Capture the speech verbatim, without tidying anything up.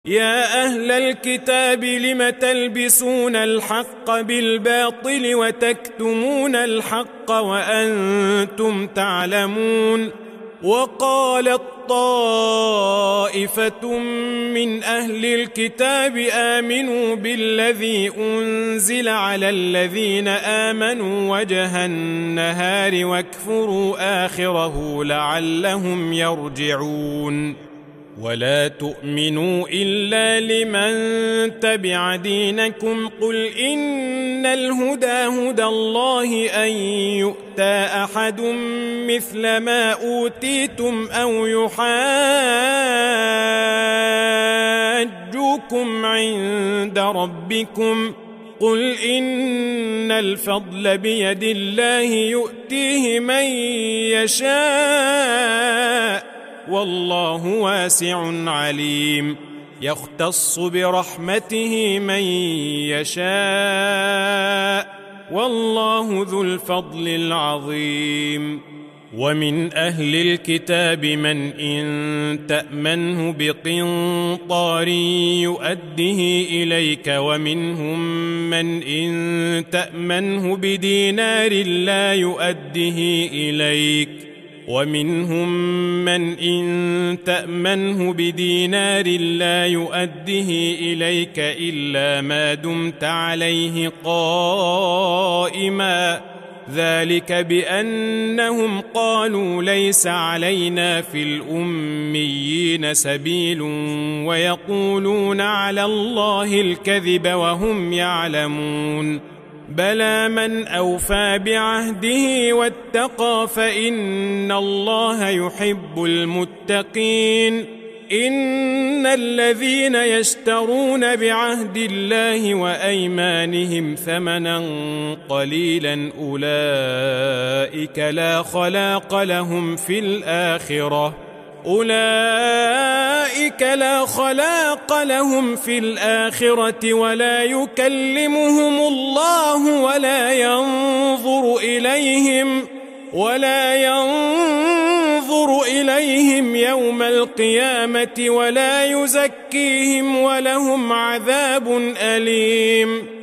يا أهل الكتاب لم تلبسون الحق بالباطل وتكتمون الحق وأنتم تعلمون. وقالت طائفة من أهل الكتاب آمنوا بالذي أنزل على الذين آمنوا وجه النهار واكفروا آخره لعلهم يرجعون. ولا تؤمنوا إلا لمن تبع دينكم قل إن الهدى هدى الله أن يؤتى أحد مثل ما أوتيتم أو يحاجوكم عند ربكم قل إن الفضل بيد الله يؤتيه من يشاء والله واسع عليم. يختص برحمته من يشاء والله ذو الفضل العظيم. ومن أهل الكتاب من إن تأمنه بقنطار يؤده إليك ومنهم من إن تأمنه بدينار لا يؤده إليك ومنهم من إن تأمنه بدينار لا يؤده إليك إلا ما دمت عليه قائما ذلك بأنهم قالوا ليس علينا في الأميين سبيل ويقولون على الله الكذب وهم يعلمون. بلى من أوفى بعهده واتقى فإن الله يحب المتقين. إن الذين يشترون بعهد الله وأيمانهم ثمنا قليلا أولئك لا خلاق لهم في الآخرة أولئك لا خلاق لهم في الآخرة ولا يكلمهم الله ولا ينظر إليهم ولا ينظر إليهم يوم القيامة ولا يزكيهم ولهم عذاب أليم.